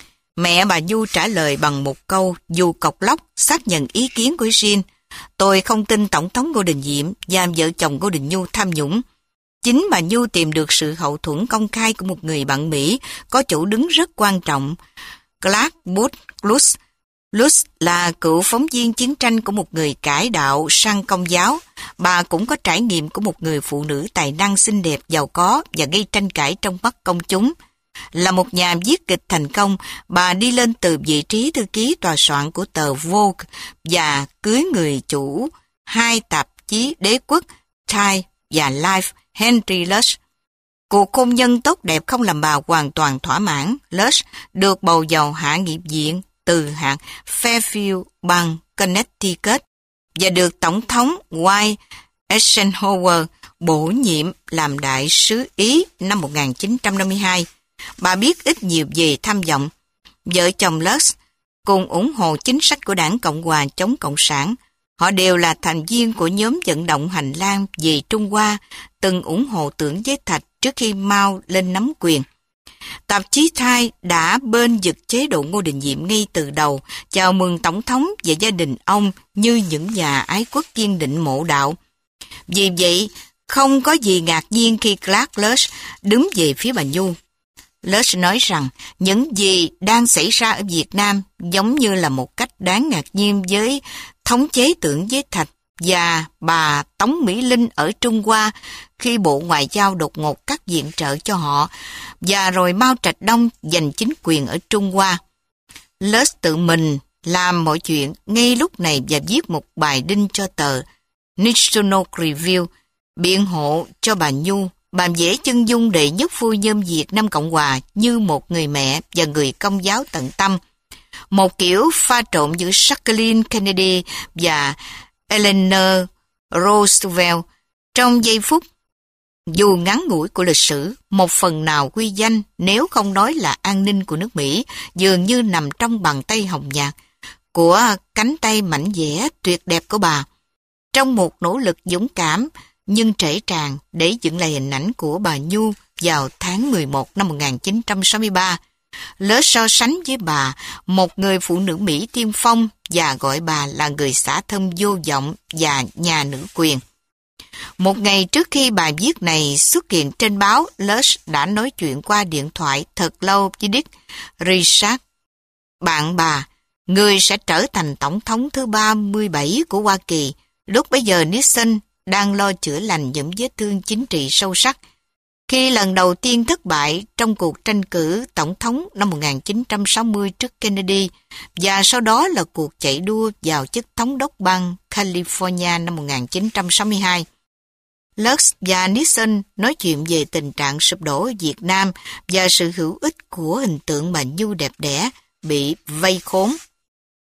Mẹ bà Nhu trả lời bằng một câu dù cộc lốc xác nhận ý kiến của Hitchens. Tôi không tin Tổng thống Ngô Đình Diệm và vợ chồng Ngô Đình Nhu tham nhũng. Chính bà Nhu tìm được sự hậu thuẫn công khai của một người bạn Mỹ có chỗ đứng rất quan trọng, Clark Booth Lutz. Lutz là cựu phóng viên chiến tranh của một người cải đạo sang Công giáo. Bà cũng có trải nghiệm của một người phụ nữ tài năng, xinh đẹp, giàu có và gây tranh cãi trong mắt công chúng. Là một nhà viết kịch thành công, bà đi lên từ vị trí thư ký tòa soạn của tờ Vogue và cưới người chủ hai tạp chí đế quốc Time và Life, Henry Lush. Cuộc hôn nhân tốt đẹp không làm bà hoàn toàn thỏa mãn. Lush được bầu vào Hạ nghị viện từ hạt Fairfield bang Connecticut và được Tổng thống Dwight Eisenhower bổ nhiệm làm đại sứ Ý năm một nghìn chín trăm năm mươi hai. Bà biết ít nhiều về tham vọng. Vợ chồng Lush cùng ủng hộ chính sách của Đảng Cộng hòa chống Cộng sản. Họ đều là thành viên của nhóm vận động hành lang về Trung Hoa, từng ủng hộ Tưởng Giới Thạch trước khi Mao lên nắm quyền. Tạp chí Time đã bên vực chế độ Ngô Đình Diệm ngay từ đầu, chào mừng Tổng thống và gia đình ông như những nhà ái quốc kiên định mộ đạo. Vì vậy, không có gì ngạc nhiên khi Clark Lush đứng về phía bà Nhu. Lush nói rằng những gì đang xảy ra ở Việt Nam giống như là một cách đáng ngạc nhiên với thống chế Tưởng Giới Thạch và bà Tống Mỹ Linh ở Trung Hoa khi Bộ Ngoại giao đột ngột cắt viện trợ cho họ và rồi Mao Trạch Đông giành chính quyền ở Trung Hoa. Lush tự mình làm mọi chuyện ngay lúc này và viết một bài đinh cho tờ National Review biện hộ cho bà Nhu. Bà vẽ chân dung đệ nhất phu nhân Việt Nam Cộng Hòa như một người mẹ và người Công giáo tận tâm. Một kiểu pha trộn giữa Jacqueline Kennedy và Eleanor Roosevelt trong giây phút dù ngắn ngủi của lịch sử, một phần nào quy danh nếu không nói là an ninh của nước Mỹ dường như nằm trong bàn tay hồng nhạt của cánh tay mảnh dẻ tuyệt đẹp của bà. Trong một nỗ lực dũng cảm nhưng trễ tràn để dựng lại hình ảnh của bà Nhu vào tháng mười một năm một nghìn chín trăm sáu mươi ba, Lush so sánh với bà, một người phụ nữ Mỹ tiên phong và gọi bà là người xã thâm vô vọng và nhà nữ quyền. Một ngày trước khi bài viết này xuất hiện trên báo, Lush đã nói chuyện qua điện thoại thật lâu với Dick Richard, bạn bà, người sẽ trở thành tổng thống thứ ba mươi bảy của Hoa Kỳ. Lúc bấy giờ Nixon đang lo chữa lành những vết thương chính trị sâu sắc. Khi lần đầu tiên thất bại trong cuộc tranh cử tổng thống năm một nghìn chín trăm sáu mươi trước Kennedy và sau đó là cuộc chạy đua vào chức thống đốc bang California năm một nghìn chín trăm sáu mươi hai. Lush và Nixon nói chuyện về tình trạng sụp đổ ở Việt Nam và sự hữu ích của hình tượng bà Nhu đẹp đẽ bị vây khốn.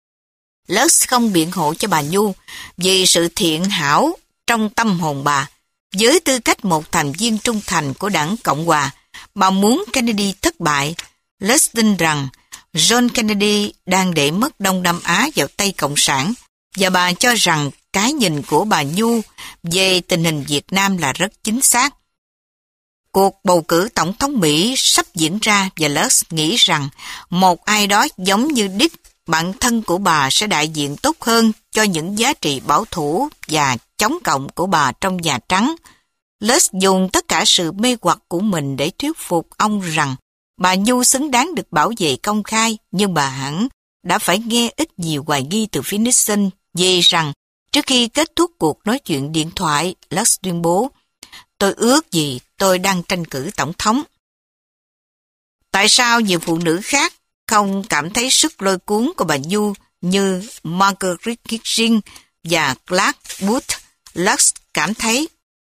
Lush không biện hộ cho bà Nhu vì sự thiện hảo trong tâm hồn bà. Với tư cách một thành viên trung thành của đảng Cộng hòa, bà muốn Kennedy thất bại. Lusk tin rằng John Kennedy đang để mất Đông Nam Á vào tay Cộng sản, và bà cho rằng cái nhìn của bà Nhu về tình hình Việt Nam là rất chính xác. Cuộc bầu cử tổng thống Mỹ sắp diễn ra và Lusk nghĩ rằng một ai đó giống như Dick, bạn thân của bà, sẽ đại diện tốt hơn cho những giá trị bảo thủ và chống cộng của bà trong Nhà Trắng. Lusk dùng tất cả sự mê hoặc của mình để thuyết phục ông rằng bà Nhu xứng đáng được bảo vệ công khai, nhưng bà hẳn đã phải nghe ít nhiều hoài nghi từ phía Nixon về rằng trước khi kết thúc cuộc nói chuyện điện thoại, Lusk tuyên bố: "Tôi ước gì tôi đang tranh cử tổng thống." Tại sao nhiều phụ nữ khác không cảm thấy sức lôi cuốn của bà Nhu như Margaret Kitchen và Clark Booth? Lusk cảm thấy.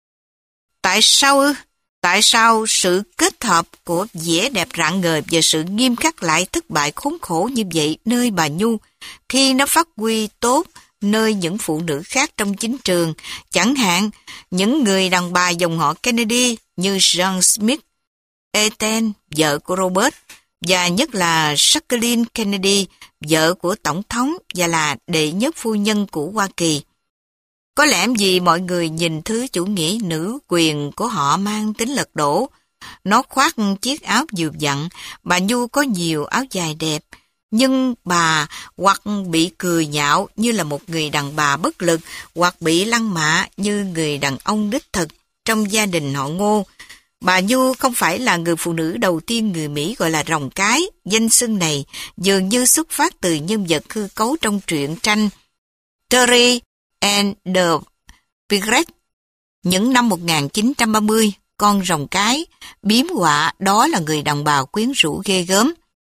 Tại sao ư? Tại sao sự kết hợp của vẻ đẹp rạng ngời và sự nghiêm khắc lại thất bại khốn khổ như vậy nơi bà Nhu, khi nó phát huy tốt nơi những phụ nữ khác trong chính trường, chẳng hạn những người đàn bà dòng họ Kennedy như John Smith, Ethel, vợ của Robert, và nhất là Jacqueline Kennedy, vợ của Tổng thống và là đệ nhất phu nhân của Hoa Kỳ. Có lẽ vì mọi người nhìn thứ chủ nghĩa nữ quyền của họ mang tính lật đổ. Nó khoác chiếc áo vừa vặn, bà Nhu có nhiều áo dài đẹp, nhưng bà hoặc bị cười nhạo như là một người đàn bà bất lực, hoặc bị lăng mạ như người đàn ông đích thực trong gia đình họ Ngô. Bà Nhu không phải là người phụ nữ đầu tiên người Mỹ gọi là rồng cái. Danh xưng này dường như xuất phát từ nhân vật hư cấu trong truyện tranh Terry and the Pirate. Những năm một nghìn chín trăm ba mươi, con rồng cái biếm họa đó là người đàn bà quyến rũ ghê gớm.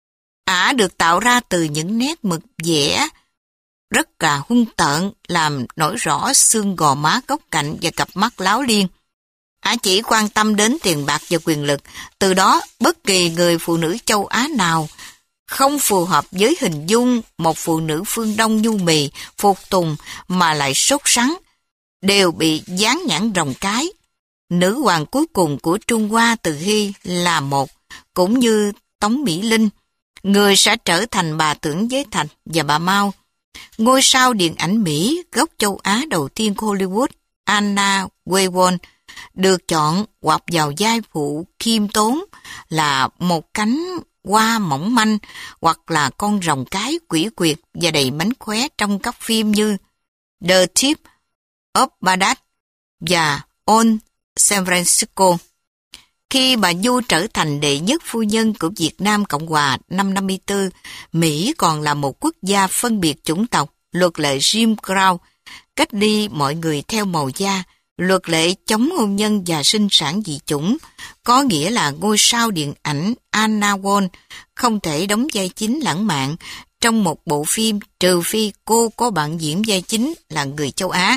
Ả được tạo ra từ những nét mực vẽ rất là hung tợn, làm nổi rõ xương gò má, góc cạnh và cặp mắt láo liên. Ả chỉ quan tâm đến tiền bạc và quyền lực. Từ đó, bất kỳ người phụ nữ châu Á nào không phù hợp với hình dung một phụ nữ phương Đông nhu mì, phục tùng mà lại sốt sắng, đều bị dán nhãn rồng cái. Nữ hoàng cuối cùng của Trung Hoa từ Hy là một, cũng như Tống Mỹ Linh, người sẽ trở thành bà Tưởng Giới Thạch và bà Mao. Ngôi sao điện ảnh Mỹ gốc châu Á đầu tiên của Hollywood, Anna Weyron, được chọn hoặc vào vai phụ khiêm tốn là một cánh hoa mỏng manh, hoặc là con rồng cái quỷ quyệt và đầy mánh khóe trong các phim như The Thief of Baghdad và On San Francisco. Khi bà Nhu trở thành đệ nhất phu nhân của Việt Nam Cộng Hòa năm năm mươi tư, Mỹ còn là một quốc gia phân biệt chủng tộc, luật lệ Jim Crow, cách ly mọi người theo màu da, luật lệ chống hôn nhân và sinh sản dị chủng, có nghĩa là ngôi sao điện ảnh Anna Won không thể đóng vai chính lãng mạn trong một bộ phim trừ phi cô có bạn diễn vai chính là người châu Á.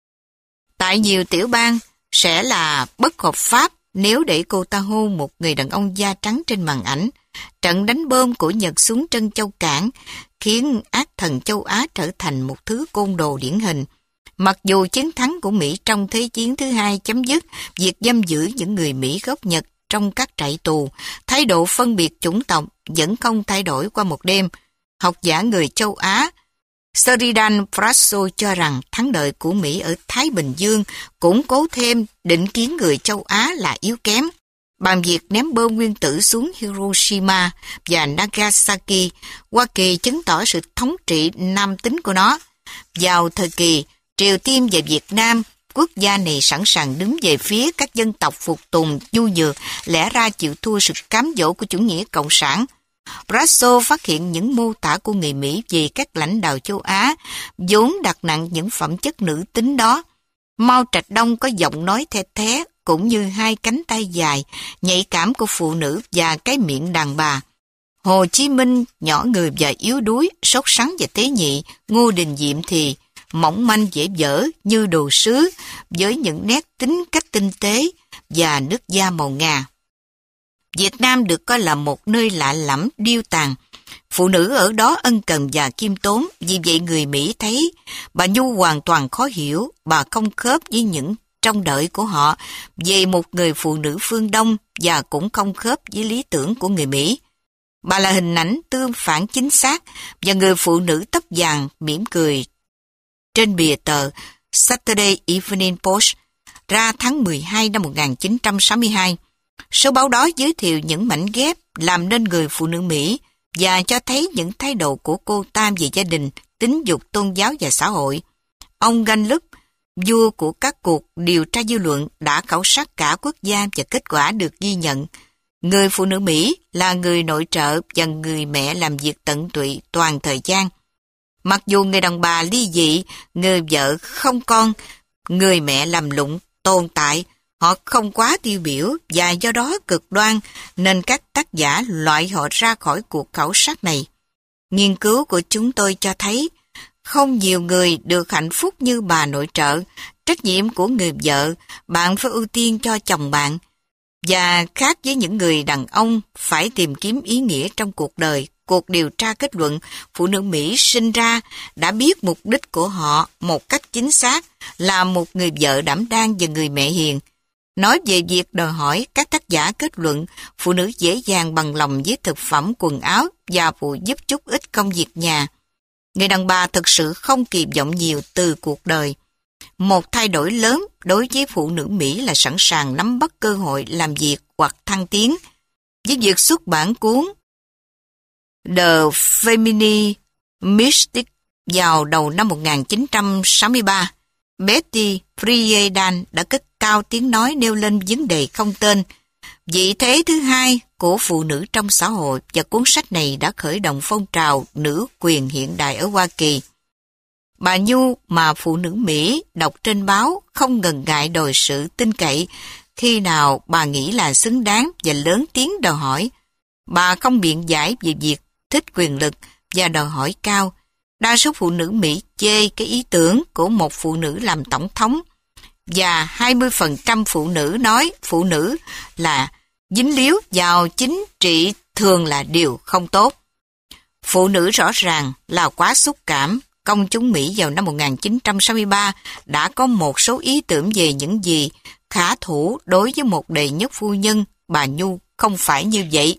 Tại nhiều tiểu bang, sẽ là bất hợp pháp nếu để cô ta hôn một người đàn ông da trắng trên màn ảnh. Trận đánh bom của Nhật xuống Trân Châu Cảng khiến ác thần châu Á trở thành một thứ côn đồ điển hình. Mặc dù chiến thắng của Mỹ trong Thế chiến thứ hai chấm dứt việc giam giữ những người Mỹ gốc Nhật trong các trại tù, thái độ phân biệt chủng tộc vẫn không thay đổi qua một đêm. Học giả người châu Á Sheridan Praso cho rằng thắng lợi của Mỹ ở Thái Bình Dương củng cố thêm định kiến người châu Á là yếu kém. Bằng việc ném bom nguyên tử xuống Hiroshima và Nagasaki, Hoa Kỳ chứng tỏ sự thống trị nam tính của nó. Vào thời kỳ Triều Tiên và Việt Nam, quốc gia này sẵn sàng đứng về phía các dân tộc phục tùng nhu nhược, lẽ ra chịu thua sự cám dỗ của chủ nghĩa cộng sản. Brasso phát hiện những mô tả của người Mỹ về các lãnh đạo châu Á vốn đặt nặng những phẩm chất nữ tính đó. Mao Trạch Đông có giọng nói the thé cũng như hai cánh tay dài, nhạy cảm của phụ nữ và cái miệng đàn bà. Hồ Chí Minh nhỏ người và yếu đuối, sốt sắng và tế nhị. Ngô Đình Diệm thì mỏng manh dễ dở như đồ sứ với những nét tính cách tinh tế và nước da màu ngà. Việt Nam được coi là một nơi lạ lẫm điêu tàn. Phụ nữ ở đó ân cần và khiêm tốn, vì vậy người Mỹ thấy bà Nhu hoàn toàn khó hiểu, bà không khớp với những trông đợi của họ về một người phụ nữ phương Đông và cũng không khớp với lý tưởng của người Mỹ. Bà là hình ảnh tương phản chính xác và người phụ nữ tóc vàng mỉm cười trên bìa tờ Saturday Evening Post ra tháng mười hai năm một nghìn chín trăm sáu mươi hai. Số báo đó giới thiệu những mảnh ghép làm nên người phụ nữ Mỹ và cho thấy những thái độ của cô ta về gia đình, tính dục, tôn giáo và xã hội. Ông Gallup, vua của các cuộc điều tra dư luận, đã khảo sát cả quốc gia và kết quả được ghi nhận. Người phụ nữ Mỹ là người nội trợ và người mẹ làm việc tận tụy toàn thời gian. Mặc dù người đàn bà ly dị, người vợ không con, người mẹ làm lụng tồn tại, họ không quá tiêu biểu và do đó cực đoan, nên các tác giả loại họ ra khỏi cuộc khảo sát này. Nghiên cứu của chúng tôi cho thấy không nhiều người được hạnh phúc như bà nội trợ. Trách nhiệm của người vợ, bạn phải ưu tiên cho chồng bạn. Và khác với những người đàn ông phải tìm kiếm ý nghĩa trong cuộc đời, cuộc điều tra kết luận phụ nữ Mỹ sinh ra đã biết mục đích của họ một cách chính xác là một người vợ đảm đang và người mẹ hiền. Nói về việc đòi hỏi, các tác giả kết luận phụ nữ dễ dàng bằng lòng với thực phẩm, quần áo và phụ giúp chút ít công việc nhà. Người đàn bà thực sự không kỳ vọng nhiều từ cuộc đời. Một thay đổi lớn đối với phụ nữ Mỹ là sẵn sàng nắm bắt cơ hội làm việc hoặc thăng tiến. Với việc xuất bản cuốn The Feminine Mystic vào đầu năm một nghìn chín trăm sáu mươi ba, Betty Friedan đã cất cao tiếng nói nêu lên vấn đề không tên, vị thế thứ hai của phụ nữ trong xã hội, và cuốn sách này đã khởi động phong trào nữ quyền hiện đại ở Hoa Kỳ. Bà Nhu mà phụ nữ Mỹ đọc trên báo không ngần ngại đòi sự tin cậy khi nào bà nghĩ là xứng đáng và lớn tiếng đòi hỏi. Bà không biện giải về việc thích quyền lực và đòi hỏi cao. Đa số phụ nữ Mỹ chê cái ý tưởng của một phụ nữ làm tổng thống, và hai mươi phần trăm phụ nữ nói phụ nữ là dính líu vào chính trị thường là điều không tốt. Phụ nữ rõ ràng là quá xúc cảm. Công chúng Mỹ vào năm một nghìn chín trăm sáu mươi ba đã có một số ý tưởng về những gì khả thủ đối với một đệ nhất phu nhân. Bà Nhu không phải như vậy.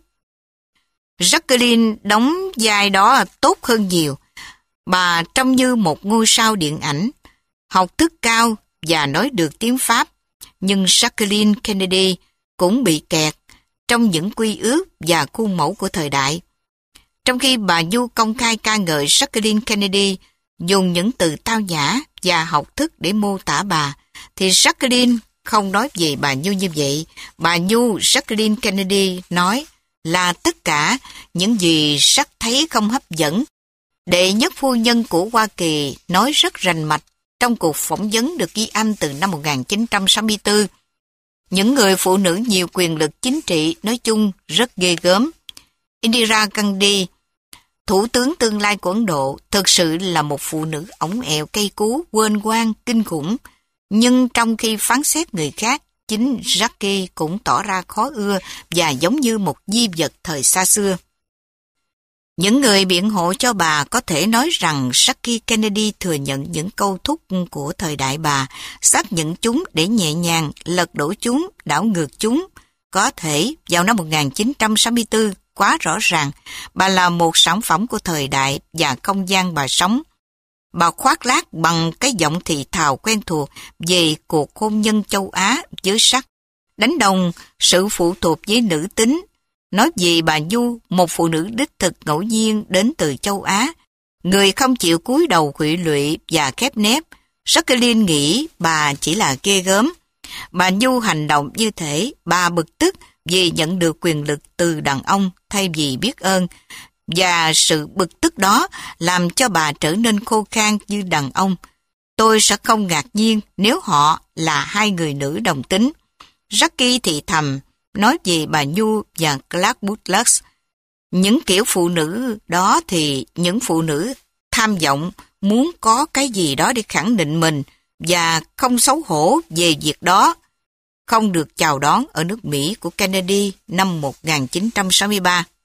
Jacqueline đóng vai đó tốt hơn nhiều. Bà trông như một ngôi sao điện ảnh, học thức cao và nói được tiếng Pháp. Nhưng Jacqueline Kennedy cũng bị kẹt trong những quy ước và khuôn mẫu của thời đại. Trong khi bà Nhu công khai ca ngợi Jacqueline Kennedy, dùng những từ tao nhã và học thức để mô tả bà, thì Jacqueline không nói về bà Nhu như vậy. Bà Nhu, Jacqueline Kennedy nói là tất cả những gì sắc thấy không hấp dẫn. Đệ nhất phu nhân của Hoa Kỳ nói rất rành mạch trong cuộc phỏng vấn được ghi âm từ năm một nghìn chín trăm sáu mươi tư. Những người phụ nữ nhiều quyền lực chính trị nói chung rất ghê gớm. Indira Gandhi, thủ tướng tương lai của Ấn Độ, thực sự là một phụ nữ ổng ẹo cây cú, quên quan, kinh khủng. Nhưng trong khi phán xét người khác, chính Jackie cũng tỏ ra khó ưa và giống như một di vật thời xa xưa. Những người biện hộ cho bà có thể nói rằng Jackie Kennedy thừa nhận những câu thúc của thời đại bà, xác nhận chúng để nhẹ nhàng lật đổ chúng, đảo ngược chúng. Có thể vào năm một nghìn chín trăm sáu mươi tư, quá rõ ràng, bà là một sản phẩm của thời đại và không gian bà sống. Bà khoác lác bằng cái giọng thì thào quen thuộc về cuộc hôn nhân châu Á với sắc, đánh đồng sự phụ thuộc với nữ tính. Nói về bà Nhu, một phụ nữ đích thực ngẫu nhiên đến từ châu Á, người không chịu cúi đầu khuỵu lụy và khép nép, Jacqueline nghĩ bà chỉ là ghê gớm. Bà Nhu hành động như thể bà bực tức vì nhận được quyền lực từ đàn ông thay vì biết ơn, và sự bực tức đó làm cho bà trở nên khô khan như đàn ông. Tôi sẽ không ngạc nhiên nếu họ là hai người nữ đồng tính. Jackie thì thầm nói về bà Nhu và Clark Butler. Những kiểu phụ nữ đó thì những phụ nữ tham vọng muốn có cái gì đó để khẳng định mình và không xấu hổ về việc đó, không được chào đón ở nước Mỹ của Kennedy năm một nghìn chín trăm sáu mươi ba.